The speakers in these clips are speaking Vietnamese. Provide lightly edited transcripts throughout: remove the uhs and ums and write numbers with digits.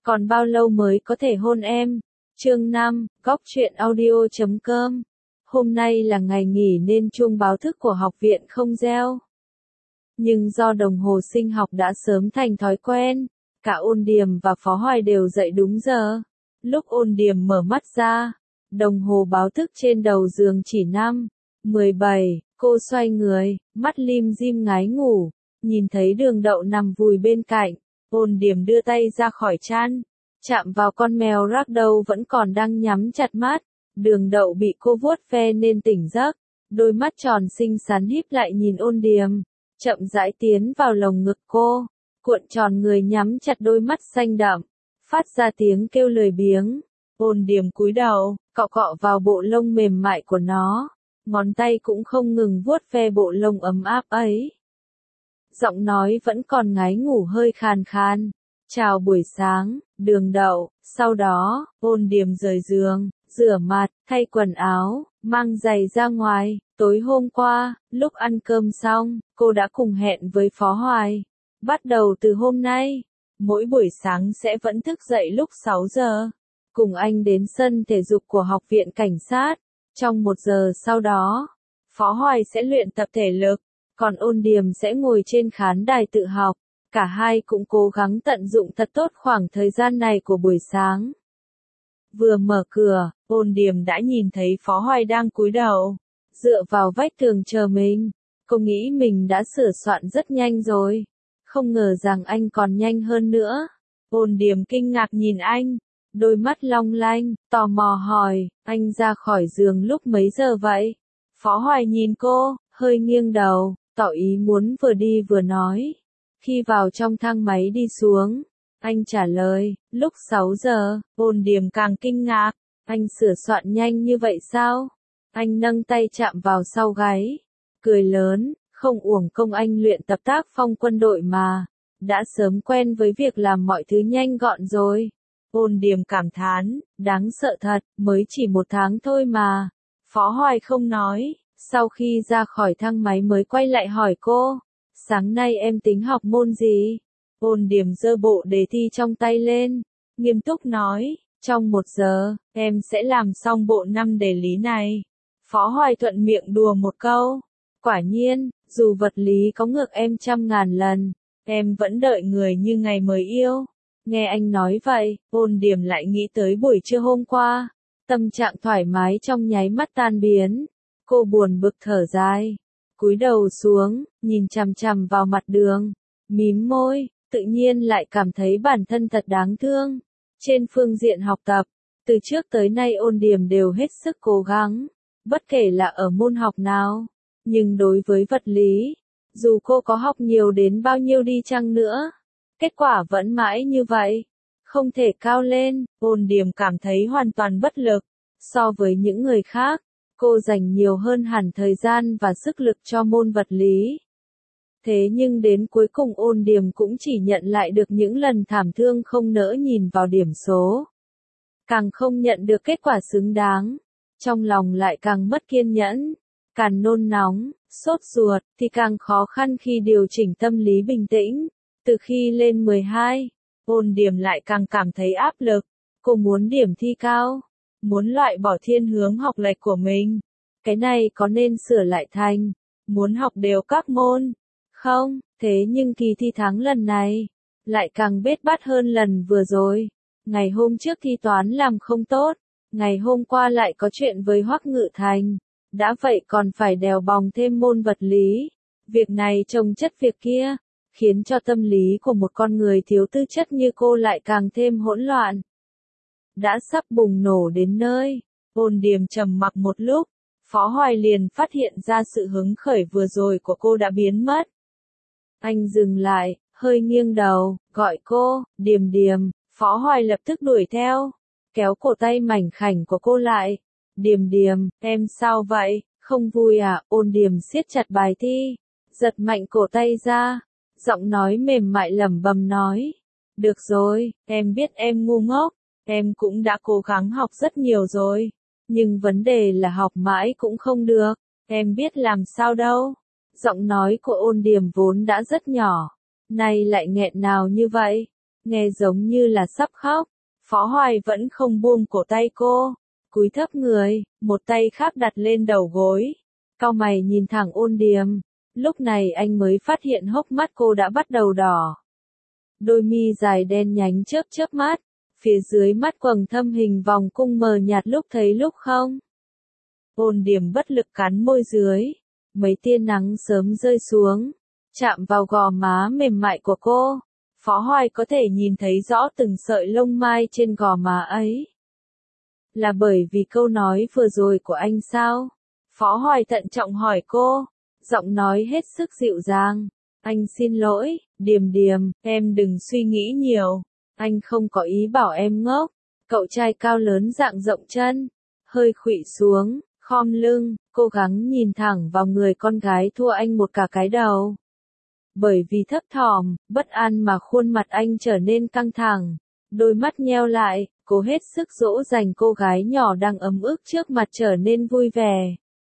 Còn bao lâu mới có thể hôn em? Chương 5, Góc truyện audio.com. Hôm nay là ngày nghỉ nên chuông báo thức của học viện không reo. Nhưng do đồng hồ sinh học đã sớm thành thói quen, cả Ôn Điềm và Phó Hoài đều dậy đúng giờ. Lúc Ôn Điềm mở mắt ra, đồng hồ báo thức trên đầu giường chỉ 5:17, cô xoay người, mắt lim dim ngái ngủ, nhìn thấy Đường Đậu nằm vùi bên cạnh. Ôn Điềm đưa tay ra khỏi chăn, chạm vào con mèo ragdoll vẫn còn đang nhắm chặt mắt. Đường Đậu bị cô vuốt ve nên tỉnh giấc, đôi mắt tròn xinh xắn híp lại nhìn Ôn Điềm, chậm rãi tiến vào lồng ngực cô, cuộn tròn người nhắm chặt đôi mắt xanh đậm, phát ra tiếng kêu lười biếng. Ôn Điềm cúi đầu, cọ cọ vào bộ lông mềm mại của nó, ngón tay cũng không ngừng vuốt ve bộ lông ấm áp ấy. Giọng nói vẫn còn ngái ngủ hơi khàn khàn. Chào buổi sáng, Đường Đậu. Sau đó, Ôn Điềm rời giường, rửa mặt, thay quần áo, mang giày ra ngoài. Tối hôm qua, lúc ăn cơm xong, cô đã cùng hẹn với Phó Hoài. Bắt đầu từ hôm nay, mỗi buổi sáng sẽ vẫn thức dậy lúc 6 giờ. Cùng anh đến sân thể dục của học viện cảnh sát. Trong 1 giờ sau đó, Phó Hoài sẽ luyện tập thể lực, còn Ôn Điềm sẽ ngồi trên khán đài tự học. Cả hai cũng cố gắng tận dụng thật tốt khoảng thời gian này của buổi sáng. Vừa mở cửa, Ôn Điềm đã nhìn thấy Phó Hoài đang cúi đầu, dựa vào vách tường chờ mình. Cô nghĩ mình đã sửa soạn rất nhanh rồi. Không ngờ rằng anh còn nhanh hơn nữa. Ôn Điềm kinh ngạc nhìn anh, đôi mắt long lanh, tò mò hỏi, anh ra khỏi giường lúc mấy giờ vậy? Phó Hoài nhìn cô, hơi nghiêng đầu, tỏ ý muốn vừa đi vừa nói. Khi vào trong thang máy đi xuống, anh trả lời, lúc 6 giờ. Ôn Điềm càng kinh ngạc, anh sửa soạn nhanh như vậy sao? Anh nâng tay chạm vào sau gáy, cười lớn, không uổng công anh luyện tập tác phong quân đội mà, đã sớm quen với việc làm mọi thứ nhanh gọn rồi. Ôn Điềm cảm thán, đáng sợ thật, mới chỉ 1 tháng thôi mà. Phó Hoài không nói, sau khi ra khỏi thang máy mới quay lại hỏi cô, sáng nay em tính học môn gì? Ôn Điềm giơ bộ đề thi trong tay lên, nghiêm túc nói, trong 1 giờ, em sẽ làm xong bộ 5 đề lý này. Phó Hoài thuận miệng đùa một câu, quả nhiên, dù vật lý có ngược em 100.000 lần, em vẫn đợi người như ngày mới yêu. Nghe anh nói vậy, Ôn Điềm lại nghĩ tới buổi trưa hôm qua, tâm trạng thoải mái trong nháy mắt tan biến. Cô buồn bực thở dài, cúi đầu xuống, nhìn chằm chằm vào mặt Đường, mím môi, tự nhiên lại cảm thấy bản thân thật đáng thương. Trên phương diện học tập, từ trước tới nay Ôn Điềm đều hết sức cố gắng, bất kể là ở môn học nào, nhưng đối với vật lý, dù cô có học nhiều đến bao nhiêu đi chăng nữa, kết quả vẫn mãi như vậy, không thể cao lên. Ôn Điềm cảm thấy hoàn toàn bất lực. So với những người khác, cô dành nhiều hơn hẳn thời gian và sức lực cho môn vật lý. Thế nhưng đến cuối cùng Ôn Điềm cũng chỉ nhận lại được những lần thảm thương không nỡ nhìn vào điểm số. Càng không nhận được kết quả xứng đáng, trong lòng lại càng mất kiên nhẫn, càng nôn nóng, sốt ruột, thì càng khó khăn khi điều chỉnh tâm lý bình tĩnh. Từ khi lên 12, Ôn Điềm lại càng cảm thấy áp lực. Cô muốn điểm thi cao, muốn loại bỏ thiên hướng học lệch của mình. Cái này có nên sửa lại thành, muốn học đều các môn, không? Thế nhưng kỳ thi tháng lần này, lại càng bết bát hơn lần vừa rồi. Ngày hôm trước thi toán làm không tốt, ngày hôm qua lại có chuyện với Hoắc Ngự Thành. Đã vậy còn phải đèo bòng thêm môn vật lý. Việc này chồng chất việc kia, khiến cho tâm lý của một con người thiếu tư chất như cô lại càng thêm hỗn loạn. Đã sắp bùng nổ đến nơi, Ôn Điềm trầm mặc một lúc, Phó Hoài liền phát hiện ra sự hứng khởi vừa rồi của cô đã biến mất. Anh dừng lại, hơi nghiêng đầu, gọi cô, Điềm Điềm. Phó Hoài lập tức đuổi theo, kéo cổ tay mảnh khảnh của cô lại. Điềm Điềm, em sao vậy, không vui à? Ôn Điềm siết chặt bài thi, giật mạnh cổ tay ra, giọng nói mềm mại lẩm bẩm nói. Được rồi, em biết em ngu ngốc, em cũng đã cố gắng học rất nhiều rồi, nhưng vấn đề là học mãi cũng không được, em biết làm sao đâu. Giọng nói của Ôn Điềm vốn đã rất nhỏ, nay lại nghẹn ngào như vậy. nghe giống như là sắp khóc. Phó Hoài vẫn không buông cổ tay cô, cúi thấp người, một tay khác đặt lên đầu gối, cau mày nhìn thẳng Ôn Điềm. Lúc này anh mới phát hiện hốc mắt cô đã bắt đầu đỏ. Đôi mi dài đen nhánh chớp chớp mắt, phía dưới mắt quầng thâm hình vòng cung mờ nhạt lúc thấy lúc không. Ôn Điềm bất lực cắn môi dưới, mấy tia nắng sớm rơi xuống, chạm vào gò má mềm mại của cô. Phó Hoài có thể nhìn thấy rõ từng sợi lông mai trên gò má ấy. Là bởi vì câu nói vừa rồi của anh sao? Phó Hoài thận trọng hỏi cô, giọng nói hết sức dịu dàng. Anh xin lỗi, Điềm Điềm, em đừng suy nghĩ nhiều. Anh không có ý bảo em ngốc. Cậu trai cao lớn dạng rộng chân, hơi khuỵu xuống, khom lưng, cố gắng nhìn thẳng vào người con gái thua anh một cả cái đầu. Bởi vì thấp thỏm, bất an mà khuôn mặt anh trở nên căng thẳng, đôi mắt nheo lại, cố hết sức dỗ dành cô gái nhỏ đang ấm ức trước mặt trở nên vui vẻ.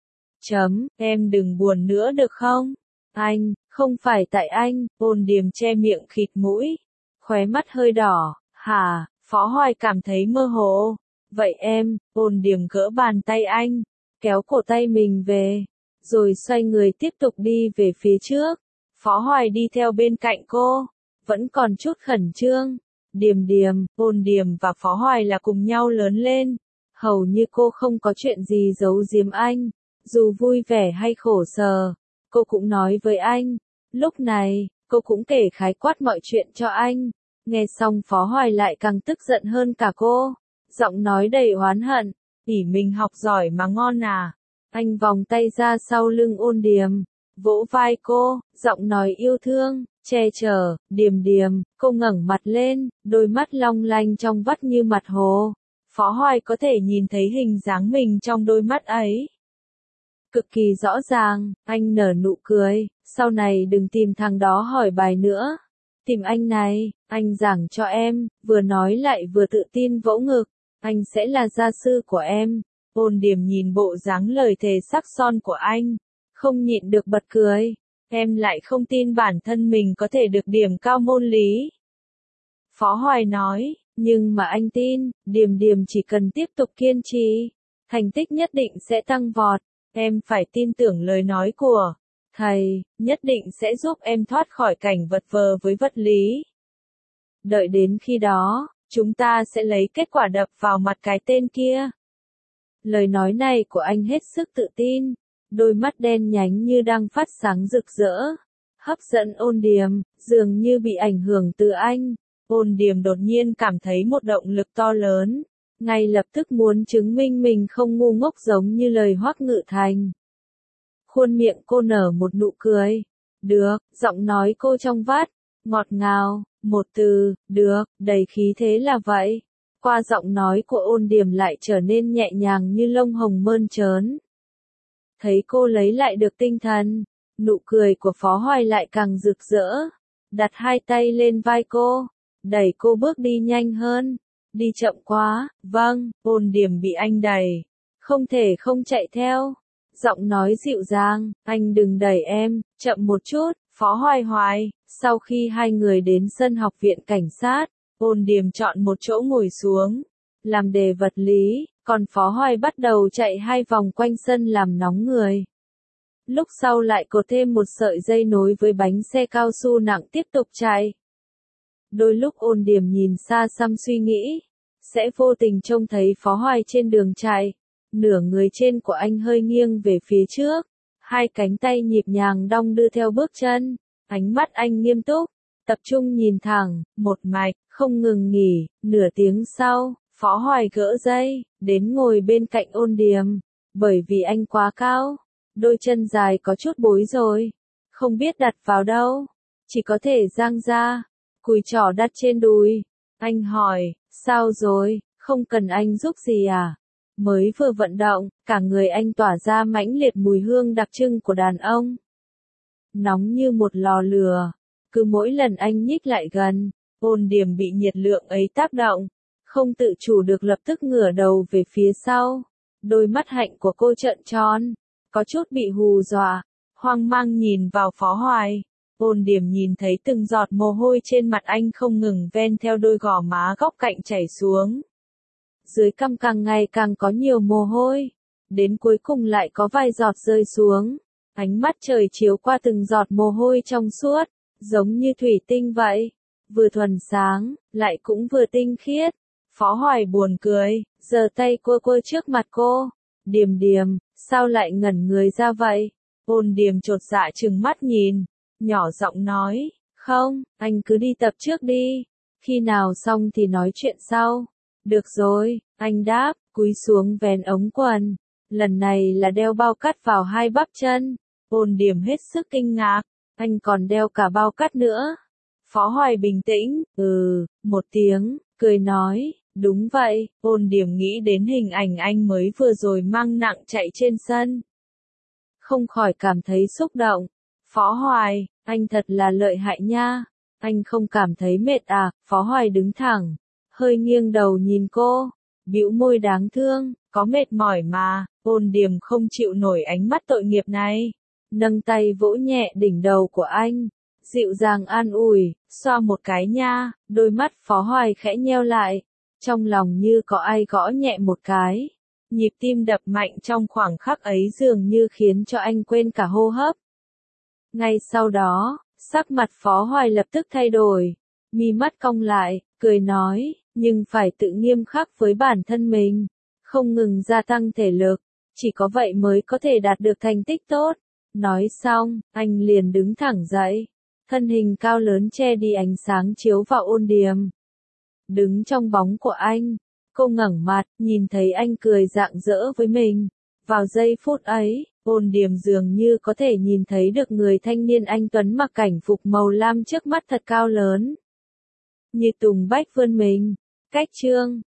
Em đừng buồn nữa được không? Anh, không phải tại anh. Ôn Điềm che miệng khịt mũi, khóe mắt hơi đỏ. Hả? Phó Hoài cảm thấy mơ hồ. Vậy em, Ôn Điềm gỡ bàn tay anh, kéo cổ tay mình về, rồi xoay người tiếp tục đi về phía trước. Phó Hoài đi theo bên cạnh cô, vẫn còn chút khẩn trương. Điềm Điềm, Ôn Điềm và Phó Hoài là cùng nhau lớn lên. Hầu như cô không có chuyện gì giấu giếm anh, dù vui vẻ hay khổ sở, cô cũng nói với anh. Lúc này, cô cũng kể khái quát mọi chuyện cho anh. Nghe xong Phó Hoài lại càng tức giận hơn cả cô, giọng nói đầy oán hận. Ỉ mình học giỏi mà ngon à? Anh vòng tay ra sau lưng Ôn Điềm, vỗ vai cô, giọng nói yêu thương, che chở. Điềm Điềm, cô ngẩng mặt lên, đôi mắt long lanh trong vắt như mặt hồ. Phó Hoài có thể nhìn thấy hình dáng mình trong đôi mắt ấy. Cực kỳ rõ ràng, anh nở nụ cười, sau này đừng tìm thằng đó hỏi bài nữa. Tìm anh này, anh giảng cho em, vừa nói lại vừa tự tin vỗ ngực, anh sẽ là gia sư của em. Ôn Điềm nhìn bộ dáng lời thề sắc son của anh, không nhịn được bật cười. Em lại không tin bản thân mình có thể được điểm cao môn lý. Phó Hoài nói, nhưng mà anh tin, Điềm Điềm chỉ cần tiếp tục kiên trì, thành tích nhất định sẽ tăng vọt. Em phải tin tưởng lời nói của thầy, nhất định sẽ giúp em thoát khỏi cảnh vật vờ với vật lý. Đợi đến khi đó, chúng ta sẽ lấy kết quả đập vào mặt cái tên kia. Lời nói này của anh hết sức tự tin, đôi mắt đen nhánh như đang phát sáng rực rỡ, hấp dẫn Ôn Điềm, dường như bị ảnh hưởng từ anh. Ôn Điềm đột nhiên cảm thấy một động lực to lớn, ngay lập tức muốn chứng minh mình không ngu ngốc giống như lời Hoắc Ngự Thành. Khuôn miệng cô nở một nụ cười. Được, giọng nói cô trong vắt, ngọt ngào, một từ, được, đầy khí thế là vậy. Qua giọng nói của Ôn Điềm lại trở nên nhẹ nhàng như lông hồng mơn trớn. Thấy cô lấy lại được tinh thần, nụ cười của Phó Hoài lại càng rực rỡ, đặt hai tay lên vai cô, đẩy cô bước đi nhanh hơn. Đi chậm quá, vâng. Ôn Điềm bị anh đẩy, không thể không chạy theo. Giọng nói dịu dàng, anh đừng đẩy em, chậm một chút. Phó Hoài. Sau khi hai người đến sân học viện cảnh sát, Ôn Điềm chọn một chỗ ngồi xuống, làm đề vật lý, còn Phó Hoài bắt đầu chạy hai vòng quanh sân làm nóng người. Lúc sau lại cột thêm một sợi dây nối với bánh xe cao su nặng tiếp tục chạy. Đôi lúc Ôn Điềm nhìn xa xăm suy nghĩ, sẽ vô tình trông thấy Phó Hoài trên đường chạy, nửa người trên của anh hơi nghiêng về phía trước, hai cánh tay nhịp nhàng đong đưa theo bước chân, ánh mắt anh nghiêm túc, tập trung nhìn thẳng, một mạch, không ngừng nghỉ. Nửa tiếng sau, Phó Hoài gỡ dây, đến ngồi bên cạnh Ôn Điềm, bởi vì anh quá cao, đôi chân dài có chút bối rồi, không biết đặt vào đâu, chỉ có thể dang ra, cùi trỏ đặt trên đùi. Anh hỏi, sao rồi, không cần anh giúp gì à? Mới vừa vận động, cả người anh tỏa ra mãnh liệt mùi hương đặc trưng của đàn ông. Nóng như một lò lửa, cứ mỗi lần anh nhích lại gần, Ôn Điềm bị nhiệt lượng ấy tác động, không tự chủ được lập tức ngửa đầu về phía sau. Đôi mắt hạnh của cô trợn tròn, có chút bị hù dọa, hoang mang nhìn vào Phó Hoài. Ôn Điềm nhìn thấy từng giọt mồ hôi trên mặt anh không ngừng ven theo đôi gò má góc cạnh chảy xuống. Dưới cằm càng ngày càng có nhiều mồ hôi. Đến cuối cùng lại có vài giọt rơi xuống. Ánh mắt trời chiếu qua từng giọt mồ hôi trong suốt, giống như thủy tinh vậy. Vừa thuần sáng, lại cũng vừa tinh khiết. Phó Hoài buồn cười, giơ tay cua cua trước mặt cô. Điềm Điềm, sao lại ngẩn người ra vậy? Ôn Điềm chột dạ trừng mắt nhìn, nhỏ giọng nói, không, anh cứ đi tập trước đi. Khi nào xong thì nói chuyện sau. Được rồi, anh đáp, cúi xuống vén ống quần. Lần này là đeo bao cắt vào hai bắp chân. Ôn Điềm hết sức kinh ngạc, anh còn đeo cả bao cắt nữa. Phó Hoài bình tĩnh, một tiếng, cười nói, đúng vậy. Ôn Điềm nghĩ đến hình ảnh anh mới vừa rồi mang nặng chạy trên sân. Không khỏi cảm thấy xúc động. Phó Hoài, anh thật là lợi hại nha. Anh không cảm thấy mệt à? Phó Hoài đứng thẳng, hơi nghiêng đầu nhìn cô, bĩu môi đáng thương, có mệt mỏi mà. Ôn Điềm không chịu nổi ánh mắt tội nghiệp này, nâng tay vỗ nhẹ đỉnh đầu của anh, dịu dàng an ủi, xoa một cái nha. Đôi mắt Phó Hoài khẽ nheo lại, trong lòng như có ai gõ nhẹ một cái. Nhịp tim đập mạnh trong khoảng khắc ấy dường như khiến cho anh quên cả hô hấp. Ngay sau đó, sắc mặt Phó Hoài lập tức thay đổi, mi mắt cong lại, cười nói, nhưng phải tự nghiêm khắc với bản thân mình, không ngừng gia tăng thể lực, chỉ có vậy mới có thể đạt được thành tích tốt. Nói xong, anh liền đứng thẳng dậy, thân hình cao lớn che đi ánh sáng chiếu vào Ôn Điềm. Đứng trong bóng của anh, cô ngẩng mặt, nhìn thấy anh cười rạng rỡ với mình. Vào giây phút ấy, Ôn Điềm dường như có thể nhìn thấy được người thanh niên anh tuấn mặc cảnh phục màu lam trước mắt thật cao lớn. Như Tùng Bách vươn mình. Cách chương